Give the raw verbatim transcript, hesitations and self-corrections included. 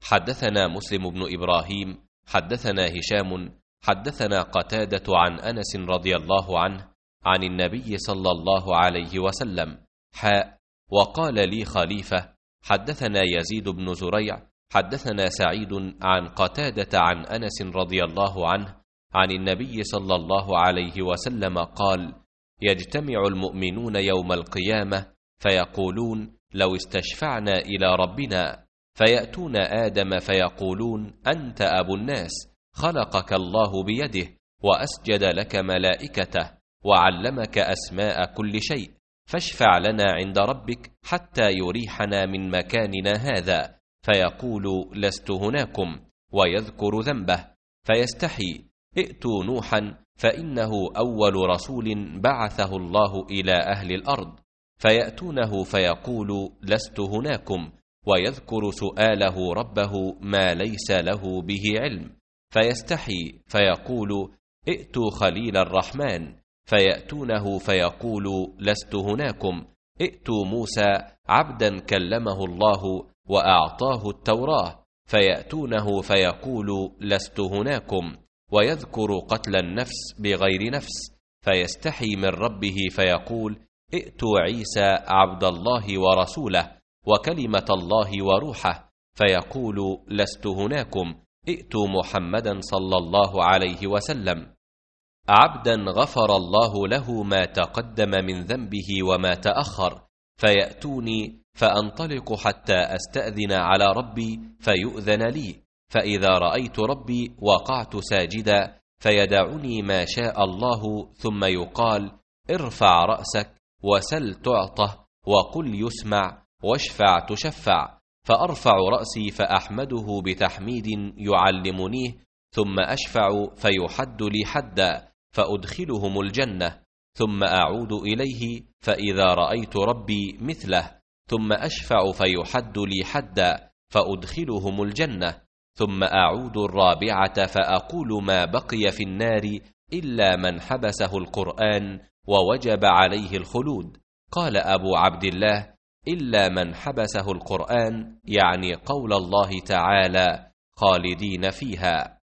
حدثنا مسلم بن إبراهيم حدثنا هشام حدثنا قتادة عن أنس رضي الله عنه عن النبي صلى الله عليه وسلم حاء وقال لي خليفة حدثنا يزيد بن زريع حدثنا سعيد عن قتادة عن أنس رضي الله عنه عن النبي صلى الله عليه وسلم قال: يجتمع المؤمنون يوم القيامة فيقولون: لو استشفعنا إلى ربنا، فيأتون آدم فيقولون: أنت أبو الناس، خلقك الله بيده، وأسجد لك ملائكته، وعلمك أسماء كل شيء، فاشفع لنا عند ربك حتى يريحنا من مكاننا هذا. فيقول: لست هناكم، ويذكر ذنبه، فيستحي: ائتوا نوحا فإنه أول رسول بعثه الله إلى أهل الأرض. فيأتونه فيقول: لست هناكم، ويذكر سؤاله ربه ما ليس له به علم. فيستحي فيقول: ائتوا خليل الرحمن. فيأتونه فيقول: لست هناكم، ائتوا موسى عبدا كلمه الله وأعطاه التوراة. فيأتونه فيقول: لست هناكم، ويذكر قتل النفس بغير نفس. فيستحي من ربه فيقول: ائتوا عيسى عبد الله ورسوله، وكلمة الله وروحه. فيقول: لست هناكم، ائتوا محمدا صلى الله عليه وسلم، عبدا غفر الله له ما تقدم من ذنبه وما تأخر. فيأتوني فأنطلق حتى أستأذن على ربي فيؤذن لي، فإذا رأيت ربي وقعت ساجدا، فيدعني ما شاء الله، ثم يقال: ارفع رأسك وسل تعطه، وقل يسمع، واشفع تشفع. فأرفع رأسي فأحمده بتحميد يعلمنيه، ثم أشفع فيحد لي حدا، فأدخلهم الجنة، ثم أعود إليه فإذا رأيت ربي مثله، ثم أشفع فيحد لي حدا، فأدخلهم الجنة، ثم أعود الرابعة فأقول: ما بقي في النار إلا من حبسه القرآن ووجب عليه الخلود. قال أبو عبد الله: إلا من حبسه القرآن، يعني قول الله تعالى: خالدين فيها.